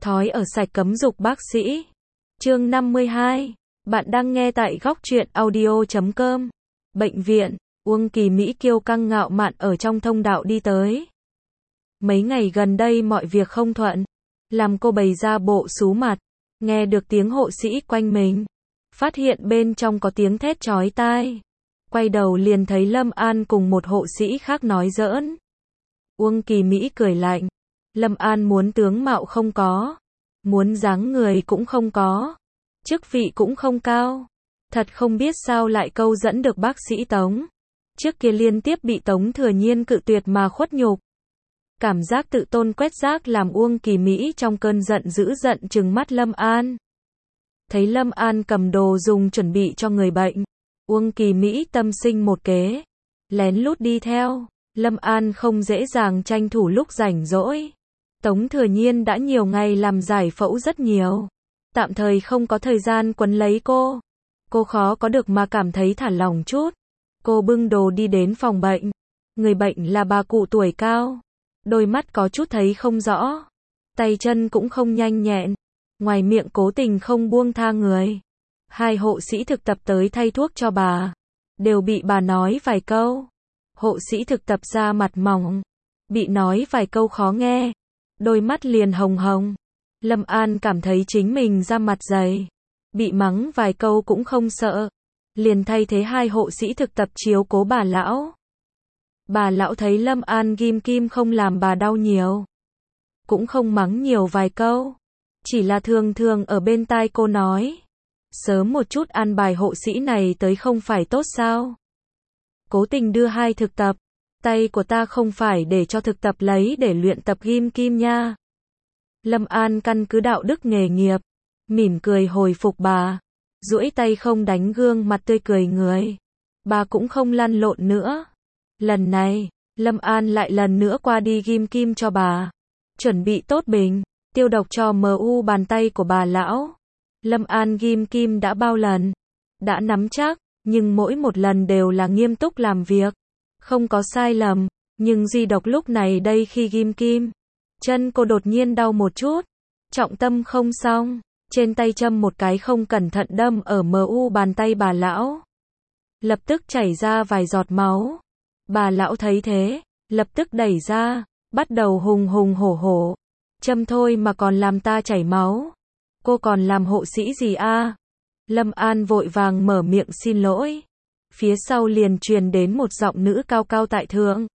Thói ở sạch cấm dục bác sĩ. Chương 52. Bạn đang nghe tại góc truyện audio.com. Bệnh viện, Uông Kỳ Mỹ kiêu căng ngạo mạn ở trong thông đạo đi tới. Mấy ngày gần đây mọi việc không thuận, làm cô bày ra bộ xú mặt, nghe được tiếng hộ sĩ quanh mình, phát hiện bên trong có tiếng thét chói tai. Quay đầu liền thấy Lâm An cùng một hộ sĩ khác nói giỡn. Uông Kỳ Mỹ cười lạnh. Lâm An muốn tướng mạo không có, muốn dáng người cũng không có, chức vị cũng không cao. Thật không biết sao lại câu dẫn được bác sĩ Tống. Trước kia liên tiếp bị Tống Thừa Nhiên cự tuyệt mà khuất nhục. Cảm giác tự tôn quét rác làm Uông Kỳ Mỹ trong cơn giận dữ giận trừng mắt Lâm An. Thấy Lâm An cầm đồ dùng chuẩn bị cho người bệnh, Uông Kỳ Mỹ tâm sinh một kế, lén lút đi theo. Lâm An không dễ dàng tranh thủ lúc rảnh rỗi. Tống Thừa Nhiên đã nhiều ngày làm giải phẫu rất nhiều, tạm thời không có thời gian quấn lấy cô. Cô khó có được mà cảm thấy thả lỏng chút. Cô bưng đồ đi đến phòng bệnh. Người bệnh là bà cụ tuổi cao, đôi mắt có chút thấy không rõ, tay chân cũng không nhanh nhẹn, ngoài miệng cố tình không buông tha người. Hai hộ sĩ thực tập tới thay thuốc cho bà, đều bị bà nói vài câu. Hộ sĩ thực tập da mặt mỏng, bị nói vài câu khó nghe, đôi mắt liền hồng hồng. Lâm An cảm thấy chính mình da mặt dày, bị mắng vài câu cũng không sợ, liền thay thế hai hộ sĩ thực tập chiếu cố bà lão. Bà lão thấy Lâm An ghim kim không làm bà đau nhiều, cũng không mắng nhiều vài câu, chỉ là thường thường ở bên tai cô nói, sớm một chút an bài hộ sĩ này tới không phải tốt sao? Cố tình đưa hai thực tập, tay của ta không phải để cho thực tập lấy để luyện tập ghim kim nha. Lâm An căn cứ đạo đức nghề nghiệp, mỉm cười hồi phục bà, duỗi tay không đánh gương mặt tươi cười người. Bà cũng không lăn lộn nữa. Lần này, Lâm An lại lần nữa qua đi ghim kim cho bà, chuẩn bị tốt bình, tiêu độc cho MU bàn tay của bà lão. Lâm An ghim kim đã bao lần, đã nắm chắc, nhưng mỗi một lần đều là nghiêm túc làm việc, không có sai lầm. Nhưng duy độc lúc này đây khi ghim kim, chân cô đột nhiên đau một chút, trọng tâm không xong, trên tay châm một cái không cẩn thận đâm ở MU bàn tay bà lão, lập tức chảy ra vài giọt máu. Bà lão thấy thế, lập tức đẩy ra, bắt đầu hùng hùng hổ hổ, châm thôi mà còn làm ta chảy máu, cô còn làm hộ sĩ gì a? Lâm An vội vàng mở miệng xin lỗi, phía sau liền truyền đến một giọng nữ cao cao tại thượng.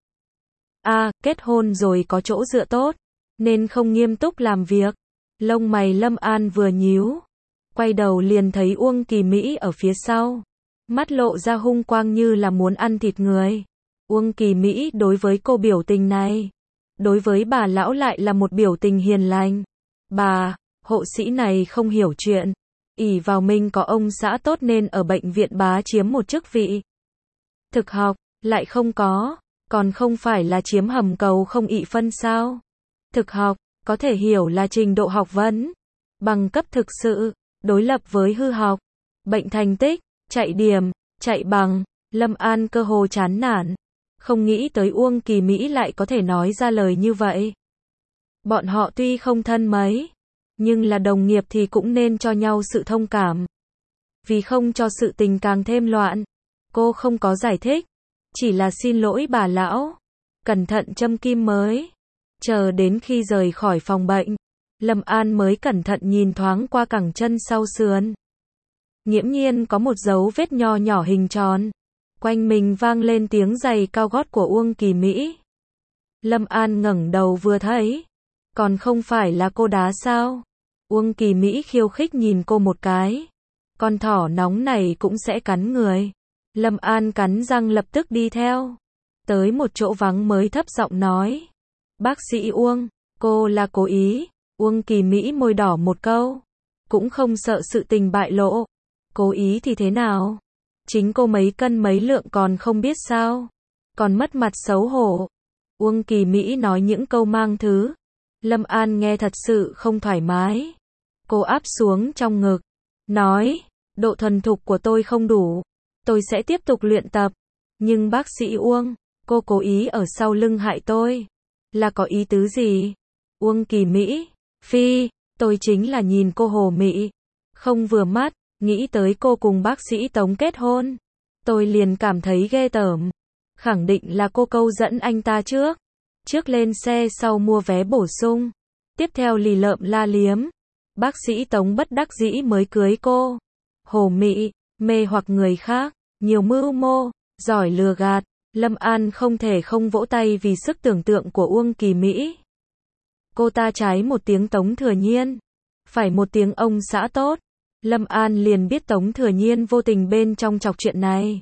Kết hôn rồi có chỗ dựa tốt, nên không nghiêm túc làm việc. Lông mày Lâm An vừa nhíu, quay đầu liền thấy Uông Kỳ Mỹ ở phía sau, mắt lộ ra hung quang như là muốn ăn thịt người. Uông Kỳ Mỹ đối với cô biểu tình này, đối với bà lão lại là một biểu tình hiền lành. Bà, hộ sĩ này không hiểu chuyện, ỷ vào mình có ông xã tốt nên ở bệnh viện bá chiếm một chức vị. Thực học, lại không có, còn không phải là chiếm hầm cầu không ị phân sao? Thực học, có thể hiểu là trình độ học vấn, bằng cấp thực sự, đối lập với hư học, bệnh thành tích, chạy điểm, chạy bằng. Lâm An cơ hồ chán nản, không nghĩ tới Uông Kỳ Mỹ lại có thể nói ra lời như vậy. Bọn họ tuy không thân mấy, nhưng là đồng nghiệp thì cũng nên cho nhau sự thông cảm. Vì không cho sự tình càng thêm loạn, cô không có giải thích, chỉ là xin lỗi bà lão, cẩn thận châm kim mới. Chờ đến khi rời khỏi phòng bệnh, Lâm An mới cẩn thận nhìn thoáng qua cẳng chân sau sườn. Nghiễm nhiên có một dấu vết nho nhỏ hình tròn. Quanh mình vang lên tiếng giày cao gót của Uông Kỳ Mỹ. Lâm An ngẩng đầu vừa thấy, còn không phải là cô đá sao? Uông Kỳ Mỹ khiêu khích nhìn cô một cái. Con thỏ nóng này cũng sẽ cắn người. Lâm An cắn răng lập tức đi theo. Tới một chỗ vắng mới thấp giọng nói. Bác sĩ Uông, cô là cố ý. Uông Kỳ Mỹ môi đỏ một câu. Cũng không sợ sự tình bại lộ. Cố ý thì thế nào? Chính cô mấy cân mấy lượng còn không biết sao? Còn mất mặt xấu hổ. Uông Kỳ Mỹ nói những câu mang thứ. Lâm An nghe thật sự không thoải mái. Cô áp xuống trong ngực, nói, độ thuần thục của tôi không đủ, tôi sẽ tiếp tục luyện tập. Nhưng bác sĩ Uông, cô cố ý ở sau lưng hại tôi, là có ý tứ gì? Uông Kỳ Mỹ, phi, Tôi chính là nhìn cô Hồ Mị, không vừa mắt, nghĩ tới cô cùng bác sĩ Tống kết hôn. Tôi liền cảm thấy ghê tởm. Khẳng định là cô câu dẫn anh ta trước. Trước lên xe sau mua vé bổ sung. Tiếp theo lì lợm la liếm. Bác sĩ Tống bất đắc dĩ mới cưới cô. Hồ Mị, mê hoặc người khác, nhiều mưu mô, giỏi lừa gạt. Lâm An không thể không vỗ tay vì sức tưởng tượng của Uông Kỳ Mỹ. Cô ta trái một tiếng Tống Thừa Nhiên, phải một tiếng ông xã tốt. Lâm An liền biết Tống Thừa Nhiên vô tình bên trong chọc chuyện này.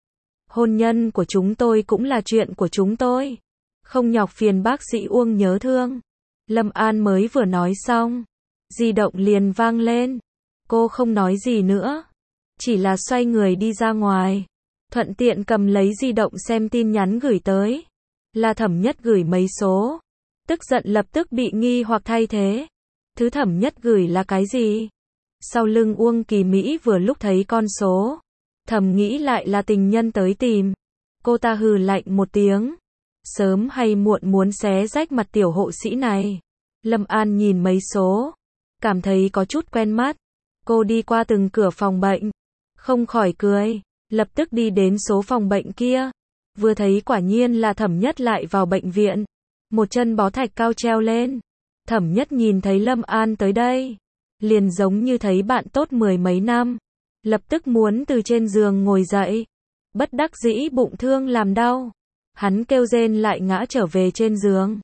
Hôn nhân của chúng tôi cũng là chuyện của chúng tôi. Không nhọc phiền bác sĩ Uông nhớ thương. Lâm An mới vừa nói xong, di động liền vang lên. Cô không nói gì nữa, chỉ là xoay người đi ra ngoài. Thuận tiện cầm lấy di động xem tin nhắn gửi tới. Là Thẩm Nhất gửi mấy số. Tức giận lập tức bị nghi hoặc thay thế. Thứ Thẩm Nhất gửi là cái gì? Sau lưng Uông Kỳ Mỹ vừa lúc thấy con số. Thầm nghĩ lại là tình nhân tới tìm. Cô ta hừ lạnh một tiếng. Sớm hay muộn muốn xé rách mặt tiểu hộ sĩ này. Lâm An nhìn mấy số, cảm thấy có chút quen mắt. Cô đi qua từng cửa phòng bệnh, không khỏi cười, lập tức đi đến số phòng bệnh kia. Vừa thấy quả nhiên là Thẩm Nhất lại vào bệnh viện. Một chân bó thạch cao treo lên. Thẩm Nhất nhìn thấy Lâm An tới đây, liền giống như thấy bạn tốt mười mấy năm. Lập tức muốn từ trên giường ngồi dậy. Bất đắc dĩ bụng thương làm đau. Hắn kêu rên lại ngã trở về trên giường.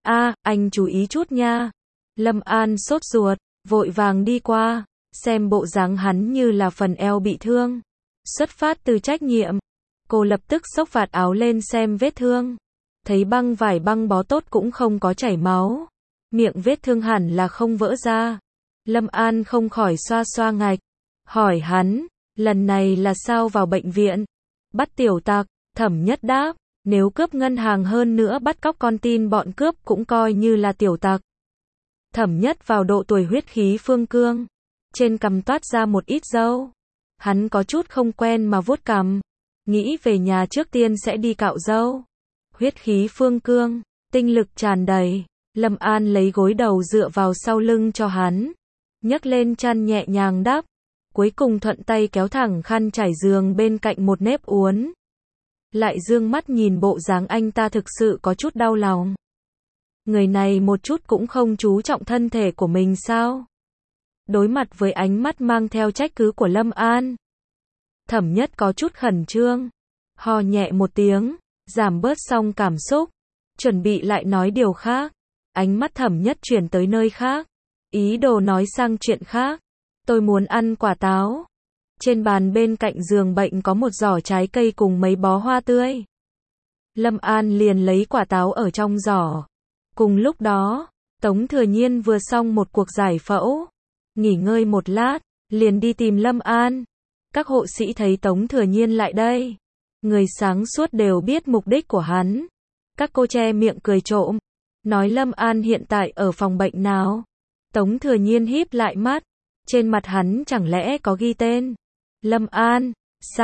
Anh chú ý chút nha. Lâm An sốt ruột, vội vàng đi qua, xem bộ dáng hắn như là phần eo bị thương. Xuất phát từ trách nhiệm, cô lập tức xốc vạt áo lên xem vết thương. Thấy băng vải băng bó tốt cũng không có chảy máu. Miệng vết thương hẳn là không vỡ ra. Lâm An không khỏi xoa xoa ngạch. Hỏi hắn, lần này là sao vào bệnh viện? Bắt tiểu tặc. Thẩm Nhất đáp, nếu cướp ngân hàng hơn nữa bắt cóc con tin bọn cướp cũng coi như là tiểu tặc. Thẩm Nhất vào độ tuổi huyết khí phương cương. Trên cằm toát ra một ít râu. Hắn có chút không quen mà vuốt cằm. Nghĩ về nhà trước tiên sẽ đi cạo râu. Huyết khí phương cương, tinh lực tràn đầy. Lâm An lấy gối đầu dựa vào sau lưng cho hắn. Nhấc lên chăn nhẹ nhàng đắp. Cuối cùng thuận tay kéo thẳng khăn trải giường bên cạnh một nếp uốn. Lại dương mắt nhìn bộ dáng anh ta thực sự có chút đau lòng. Người này một chút cũng không chú trọng thân thể của mình sao? Đối mặt với ánh mắt mang theo trách cứ của Lâm An, Thẩm Nhất có chút khẩn trương. Ho nhẹ một tiếng, giảm bớt xong cảm xúc. Chuẩn bị lại nói điều khác. Ánh mắt Thẩm Nhất chuyển tới nơi khác. Ý đồ nói sang chuyện khác. Tôi muốn ăn quả táo. Trên bàn bên cạnh giường bệnh có một giỏ trái cây cùng mấy bó hoa tươi. Lâm An liền lấy quả táo ở trong giỏ. Cùng lúc đó, Tống Thừa Nhiên vừa xong một cuộc giải phẫu. Nghỉ ngơi một lát, liền đi tìm Lâm An. Các hộ sĩ thấy Tống Thừa Nhiên lại đây. Người sáng suốt đều biết mục đích của hắn. Các cô che miệng cười trộm. Nói Lâm An hiện tại ở phòng bệnh nào. Tống Thừa Nhiên híp lại mắt. Trên mặt hắn chẳng lẽ có ghi tên. Lâm An,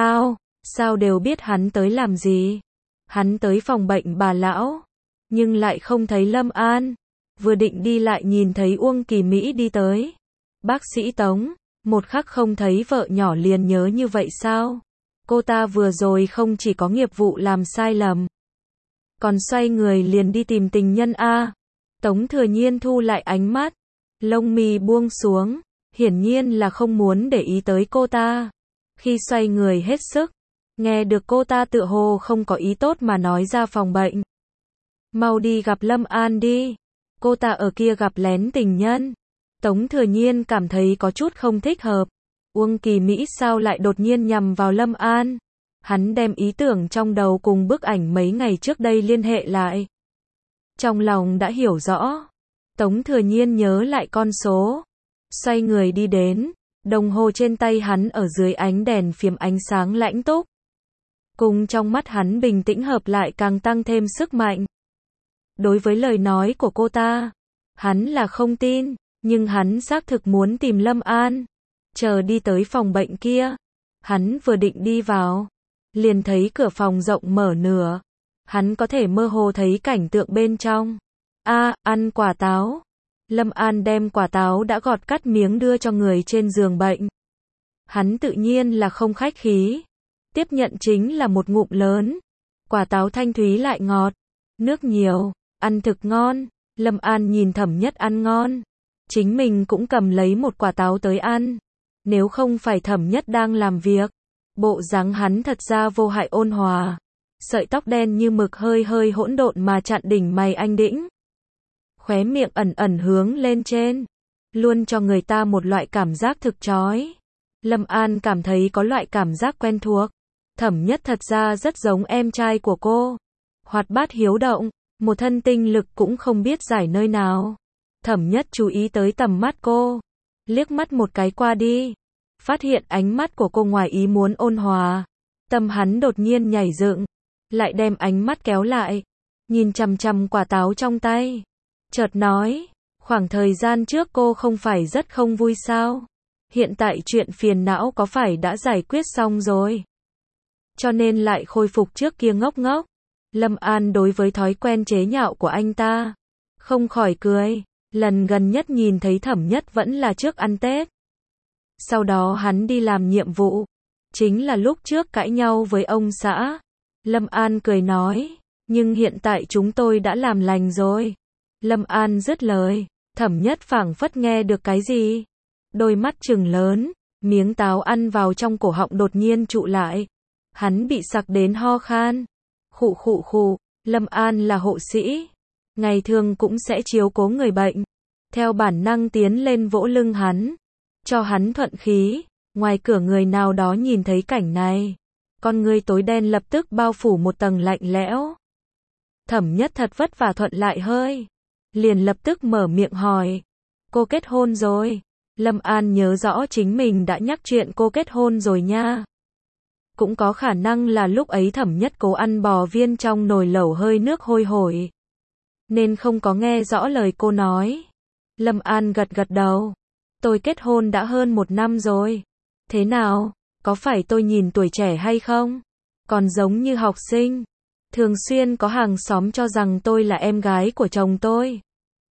sao đều biết hắn tới làm gì. Hắn tới phòng bệnh bà lão. Nhưng lại không thấy Lâm An. Vừa định đi lại nhìn thấy Uông Kỳ Mỹ đi tới. Bác sĩ Tống, một khắc không thấy vợ nhỏ liền nhớ như vậy sao? Cô ta vừa rồi không chỉ có nghiệp vụ làm sai lầm, còn xoay người liền đi tìm tình nhân a. Tống Thừa Nhiên thu lại ánh mắt, lông mi buông xuống, hiển nhiên là không muốn để ý tới cô ta. Khi xoay người hết sức, nghe được cô ta tựa hồ không có ý tốt mà nói ra phòng bệnh. Mau đi gặp Lâm An đi, cô ta ở kia gặp lén tình nhân. Tống Thừa Nhiên cảm thấy có chút không thích hợp. Uông Kỳ Mỹ sao lại đột nhiên nhằm vào Lâm An? Hắn đem ý tưởng trong đầu cùng bức ảnh mấy ngày trước đây liên hệ lại. Trong lòng đã hiểu rõ. Tống Thừa Nhiên nhớ lại con số. Xoay người đi đến. Đồng hồ trên tay hắn ở dưới ánh đèn phiếm ánh sáng lãnh túc. Cùng trong mắt hắn bình tĩnh hợp lại càng tăng thêm sức mạnh. Đối với lời nói của cô ta, hắn là không tin. Nhưng hắn xác thực muốn tìm Lâm An. Chờ đi tới phòng bệnh kia. Hắn vừa định đi vào. Liền thấy cửa phòng rộng mở nửa. Hắn có thể mơ hồ thấy cảnh tượng bên trong. Ăn quả táo. Lâm An đem quả táo đã gọt cắt miếng đưa cho người trên giường bệnh. Hắn tự nhiên là không khách khí. Tiếp nhận chính là một ngụm lớn. Quả táo thanh thúy lại ngọt. Nước nhiều, ăn thực ngon. Lâm An nhìn Thẩm Nhất ăn ngon. Chính mình cũng cầm lấy một quả táo tới ăn. Nếu không phải Thẩm Nhất đang làm việc. Bộ dáng hắn thật ra vô hại ôn hòa. Sợi tóc đen như mực hơi hơi hỗn độn mà chặn đỉnh mày anh đĩnh. Khóe miệng ẩn ẩn hướng lên trên. Luôn cho người ta một loại cảm giác thực chói. Lâm An cảm thấy có loại cảm giác quen thuộc. Thẩm Nhất thật ra rất giống em trai của cô. Hoạt bát hiếu động, một thân tinh lực cũng không biết giải nơi nào. Thẩm Nhất chú ý tới tầm mắt cô. Liếc mắt một cái qua đi. Phát hiện ánh mắt của cô ngoài ý muốn ôn hòa. Tâm hắn đột nhiên nhảy dựng. Lại đem ánh mắt kéo lại. Nhìn chằm chằm quả táo trong tay. Chợt nói, khoảng thời gian trước cô không phải rất không vui sao? Hiện tại chuyện phiền não có phải đã giải quyết xong rồi? Cho nên lại khôi phục trước kia ngốc ngốc. Lâm An đối với thói quen chế nhạo của anh ta. Không khỏi cười. Lần gần nhất nhìn thấy Thẩm Nhất vẫn là trước ăn Tết. Sau đó hắn đi làm nhiệm vụ. Chính là lúc trước cãi nhau với ông xã. Lâm An cười nói. Nhưng hiện tại chúng tôi đã làm lành rồi. Lâm An dứt lời. Thẩm Nhất phảng phất nghe được cái gì. Đôi mắt trừng lớn. Miếng táo ăn vào trong cổ họng đột nhiên trụ lại. Hắn bị sặc đến ho khan. Khụ khụ khụ. Lâm An là hộ sĩ. Ngày thường cũng sẽ chiếu cố người bệnh. Theo bản năng tiến lên vỗ lưng hắn. Cho hắn thuận khí. Ngoài cửa người nào đó nhìn thấy cảnh này. Con người tối đen lập tức bao phủ một tầng lạnh lẽo. Thẩm Nhất thật vất vả thuận lại hơi. Liền lập tức mở miệng hỏi. Cô kết hôn rồi. Lâm An nhớ rõ chính mình đã nhắc chuyện cô kết hôn rồi nha. Cũng có khả năng là lúc ấy Thẩm Nhất cố ăn bò viên trong nồi lẩu hơi nước hôi hổi. Nên không có nghe rõ lời cô nói. Lâm An gật gật đầu. Tôi kết hôn đã hơn 1 năm rồi. Thế nào? Có phải tôi nhìn tuổi trẻ hay không? Còn giống như học sinh. Thường xuyên có hàng xóm cho rằng tôi là em gái của chồng tôi.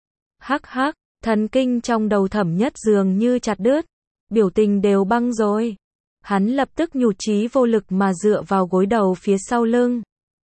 Hắc hắc, thần kinh trong đầu Thẩm Nhất dường như chặt đứt. Biểu tình đều băng rồi. Hắn lập tức nhụt chí vô lực mà dựa vào gối đầu phía sau lưng.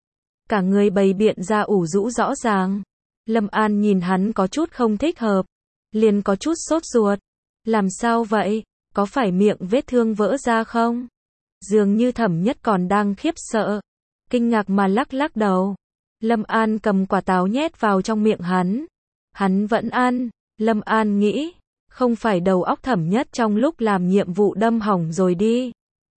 Cả người bày biện ra ủ rũ rõ ràng. Lâm An nhìn hắn có chút không thích hợp. Liền có chút sốt ruột. Làm sao vậy? Có phải miệng vết thương vỡ ra không? Dường như Thẩm Nhất còn đang khiếp sợ. Kinh ngạc mà lắc lắc đầu. Lâm An cầm quả táo nhét vào trong miệng hắn. Hắn vẫn ăn. Lâm An nghĩ. Không phải đầu óc Thẩm Nhất trong lúc làm nhiệm vụ đâm hỏng rồi đi.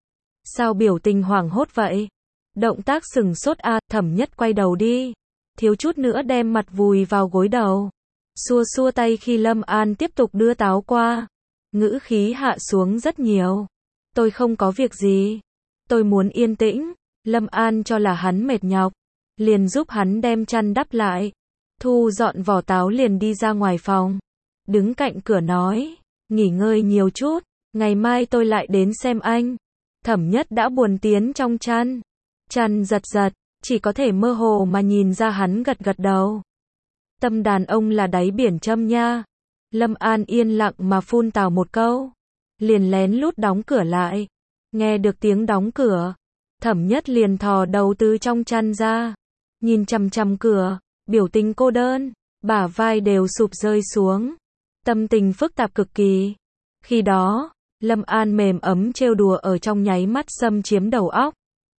Sao biểu tình hoảng hốt vậy? Động tác sừng sốt Thẩm Nhất quay đầu đi. Thiếu chút nữa đem mặt vùi vào gối đầu. Xua xua tay khi Lâm An tiếp tục đưa táo qua. Ngữ khí hạ xuống rất nhiều. Tôi không có việc gì. Tôi muốn yên tĩnh. Lâm An cho là hắn mệt nhọc. Liền giúp hắn đem chăn đắp lại. Thu dọn vỏ táo liền đi ra ngoài phòng. Đứng cạnh cửa nói. Nghỉ ngơi nhiều chút. Ngày mai tôi lại đến xem anh. Thẩm Nhất đã buồn tiến trong chăn. Chăn giật giật. Chỉ có thể mơ hồ mà nhìn ra hắn gật gật đầu. Tâm đàn ông là đáy biển châm nha. Lâm An yên lặng mà phun tào một câu. Liền lén lút đóng cửa lại. Nghe được tiếng đóng cửa. Thẩm Nhất liền thò đầu từ trong chăn ra. Nhìn chằm chằm cửa. Biểu tình cô đơn. Bả vai đều sụp rơi xuống. Tâm tình phức tạp cực kỳ. Khi đó, Lâm An mềm ấm trêu đùa ở trong nháy mắt xâm chiếm đầu óc.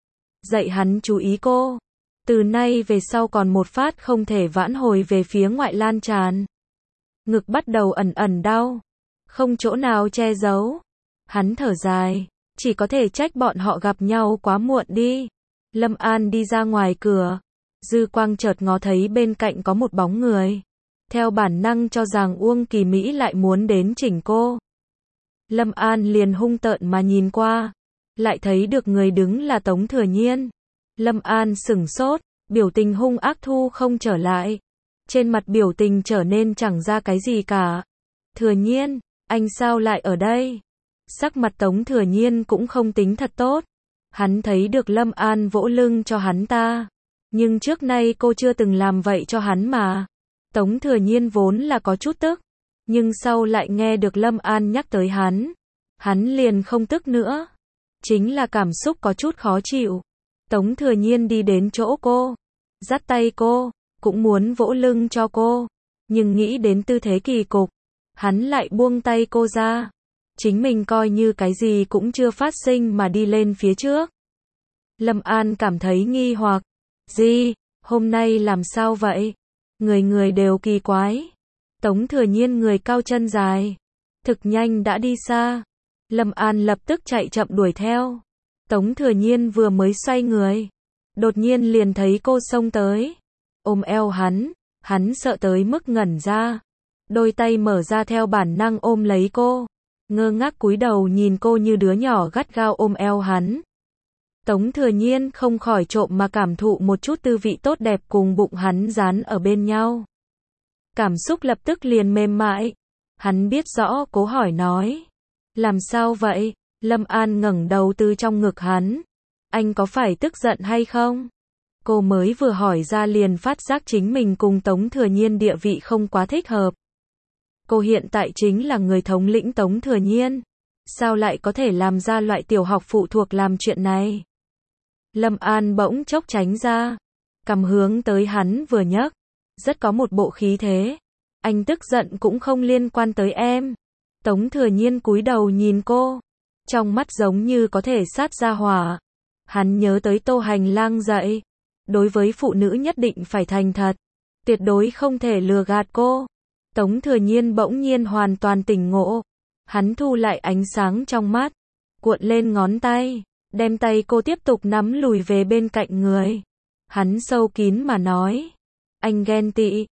Dạy hắn chú ý cô. Từ nay về sau còn một phát không thể vãn hồi về phía ngoại lan tràn. Ngực bắt đầu ẩn ẩn đau. Không chỗ nào che giấu. Hắn thở dài. Chỉ có thể trách bọn họ gặp nhau quá muộn đi. Lâm An đi ra ngoài cửa. Dư quang chợt ngó thấy bên cạnh có một bóng người. Theo bản năng cho rằng Uông Kỳ Mỹ lại muốn đến chỉnh cô. Lâm An liền hung tợn mà nhìn qua. Lại thấy được người đứng là Tống Thừa Nhiên. Lâm An sửng sốt. Biểu tình hung ác thu không trở lại. Trên mặt biểu tình trở nên chẳng ra cái gì cả. Thừa Nhiên, anh sao lại ở đây? Sắc mặt Tống Thừa Nhiên cũng không tính thật tốt. Hắn thấy được Lâm An vỗ lưng cho hắn ta. Nhưng trước nay cô chưa từng làm vậy cho hắn mà. Tống Thừa Nhiên vốn là có chút tức. Nhưng sau lại nghe được Lâm An nhắc tới hắn liền không tức nữa. Chính là cảm xúc có chút khó chịu. Tống Thừa Nhiên đi đến chỗ cô, dắt tay cô, cũng muốn vỗ lưng cho cô. Nhưng nghĩ đến tư thế kỳ cục, hắn lại buông tay cô ra. Chính mình coi như cái gì cũng chưa phát sinh mà đi lên phía trước. Lâm An cảm thấy nghi hoặc. Gì, hôm nay làm sao vậy? Người người đều kỳ quái. Tống Thừa Nhiên người cao chân dài, thực nhanh đã đi xa. Lâm An lập tức chạy chậm đuổi theo. Tống Thừa Nhiên vừa mới xoay người, đột nhiên liền thấy cô xông tới, ôm eo hắn sợ tới mức ngẩn ra. Đôi tay mở ra theo bản năng ôm lấy cô, ngơ ngác cúi đầu nhìn cô như đứa nhỏ gắt gao ôm eo hắn. Tống Thừa Nhiên không khỏi trộm mà cảm thụ một chút tư vị tốt đẹp cùng bụng hắn dán ở bên nhau. Cảm xúc lập tức liền mềm mại. Hắn biết rõ, cố hỏi nói. Làm sao vậy? Lâm An ngẩng đầu từ trong ngực hắn. Anh có phải tức giận hay không? Cô mới vừa hỏi ra liền phát giác chính mình cùng Tống Thừa Nhiên địa vị không quá thích hợp. Cô hiện tại chính là người thống lĩnh Tống Thừa Nhiên. Sao lại có thể làm ra loại tiểu học phụ thuộc làm chuyện này? Lâm An bỗng chốc tránh ra, cầm hướng tới hắn vừa nhấc, rất có một bộ khí thế. Anh tức giận cũng không liên quan tới em. Tống Thừa Nhiên cúi đầu nhìn cô, trong mắt giống như có thể sát ra hỏa. Hắn nhớ tới Tô Hành Lang dạy, đối với phụ nữ nhất định phải thành thật, tuyệt đối không thể lừa gạt cô. Tống Thừa Nhiên bỗng nhiên hoàn toàn tỉnh ngộ. Hắn thu lại ánh sáng trong mắt, cuộn lên ngón tay, đem tay cô tiếp tục nắm lùi về bên cạnh người. Hắn sâu kín mà nói, anh ghen tị.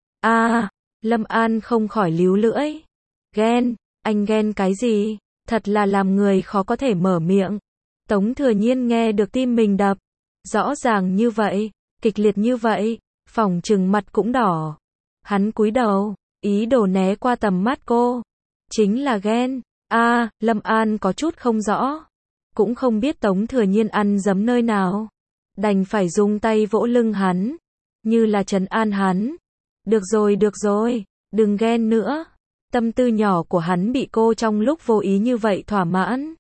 Lâm An không khỏi líu lưỡi. Ghen, anh ghen cái gì? Thật là làm người khó có thể mở miệng. Tống Thừa Nhiên nghe được tim mình đập. Rõ ràng như vậy, kịch liệt như vậy, phỏng chừng mặt cũng đỏ. Hắn cúi đầu, ý đồ né qua tầm mắt cô. Chính là ghen. Lâm An có chút không rõ. Cũng không biết Tống Thừa Nhiên ăn giấm nơi nào. Đành phải dùng tay vỗ lưng hắn, như là trấn an hắn. Được rồi, đừng ghen nữa. Tâm tư nhỏ của hắn bị cô trong lúc vô ý như vậy thỏa mãn.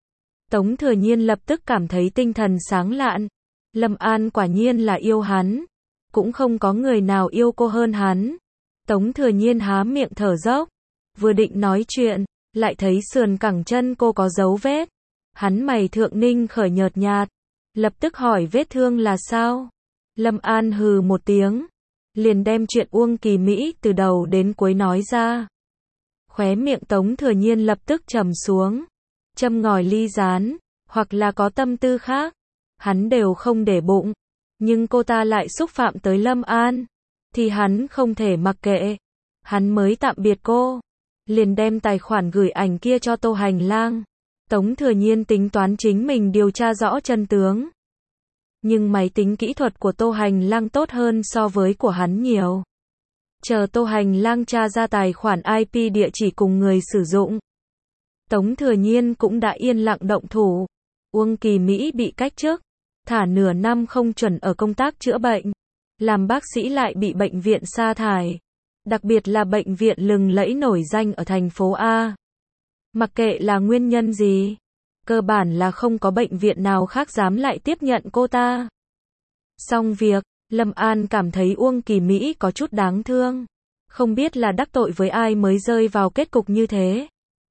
Tống Thừa Nhiên lập tức cảm thấy tinh thần sáng lạn. Lâm An quả nhiên là yêu hắn. Cũng không có người nào yêu cô hơn hắn. Tống Thừa Nhiên há miệng thở dốc. Vừa định nói chuyện, lại thấy sườn cẳng chân cô có dấu vết. Hắn mày thượng ninh khởi nhợt nhạt. Lập tức hỏi vết thương là sao? Lâm An hừ một tiếng, liền đem chuyện Uông Kỳ Mỹ từ đầu đến cuối nói ra. Khóe miệng Tống Thừa Nhiên lập tức trầm xuống. Châm ngòi ly rán, hoặc là có tâm tư khác, hắn đều không để bụng. Nhưng cô ta lại xúc phạm tới Lâm An, thì hắn không thể mặc kệ. Hắn mới tạm biệt cô, liền đem tài khoản gửi ảnh kia cho Tô Hành Lang. Tống Thừa Nhiên tính toán chính mình điều tra rõ chân tướng. Nhưng máy tính kỹ thuật của Tô Hành Lang tốt hơn so với của hắn nhiều. Chờ Tô Hành Lang tra ra tài khoản IP địa chỉ cùng người sử dụng, Tống Thừa Nhiên cũng đã yên lặng động thủ. Uông Kỳ Mỹ bị cách chức, thả nửa năm không chuẩn ở công tác chữa bệnh. Làm bác sĩ lại bị bệnh viện sa thải. Đặc biệt là bệnh viện lừng lẫy nổi danh ở thành phố A. Mặc kệ là nguyên nhân gì, cơ bản là không có bệnh viện nào khác dám lại tiếp nhận cô ta. Xong việc, Lâm An cảm thấy Uông Kỳ Mỹ có chút đáng thương. Không biết là đắc tội với ai mới rơi vào kết cục như thế.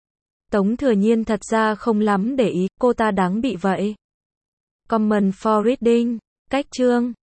Tống Thừa Nhiên thật ra không lắm để ý, cô ta đáng bị vậy. Comment for reading, cách chương.